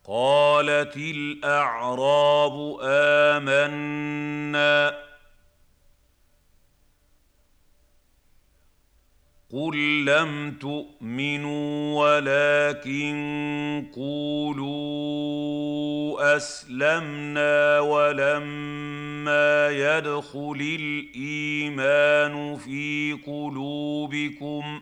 قالت الأعراب آمنا قل لم تؤمنوا ولكن قولوا أسلمنا ولما يدخل الإيمان في قلوبكم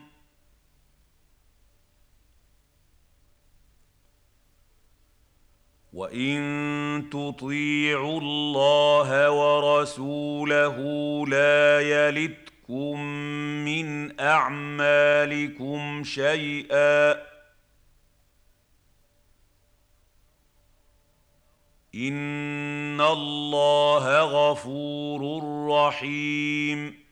وإن تطيعوا الله ورسوله لا يلتكم من أعمالكم شيئا إن الله غفور رحيم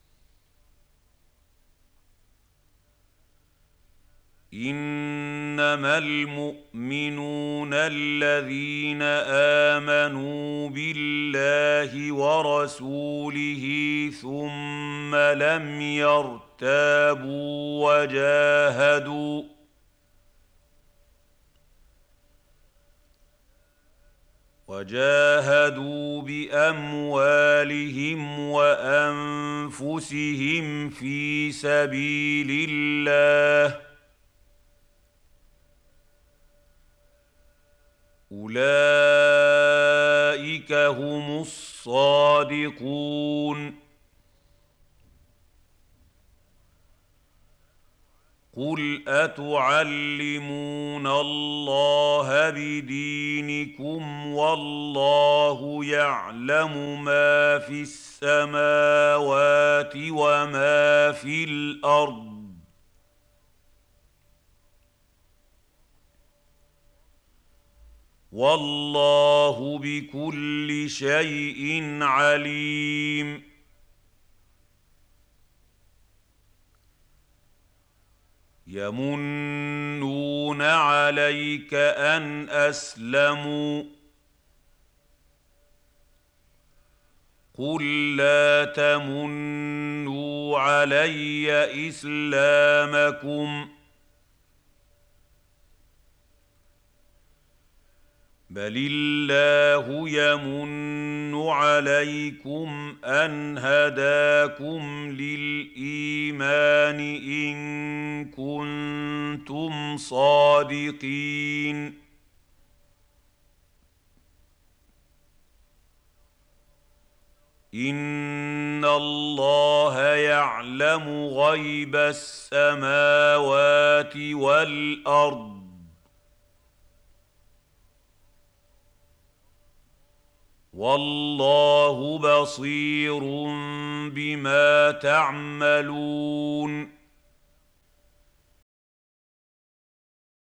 إنما المؤمنون الذين آمنوا بالله ورسوله ثم لم يرتابوا وجاهدوا بأموالهم وأنفسهم في سبيل الله أولئك هم الصادقون قل أتعلمون الله بدينكم والله يعلم ما في السماوات وما في الأرض والله بكل شيء عليم يمنون عليك أن أسلموا قل لا تمنوا علي إسلامكم بل الله يمن عليكم أن هداكم للإيمان إن كنتم صادقين إن الله يعلم غيب السماوات والأرض والله بصير بما تعملون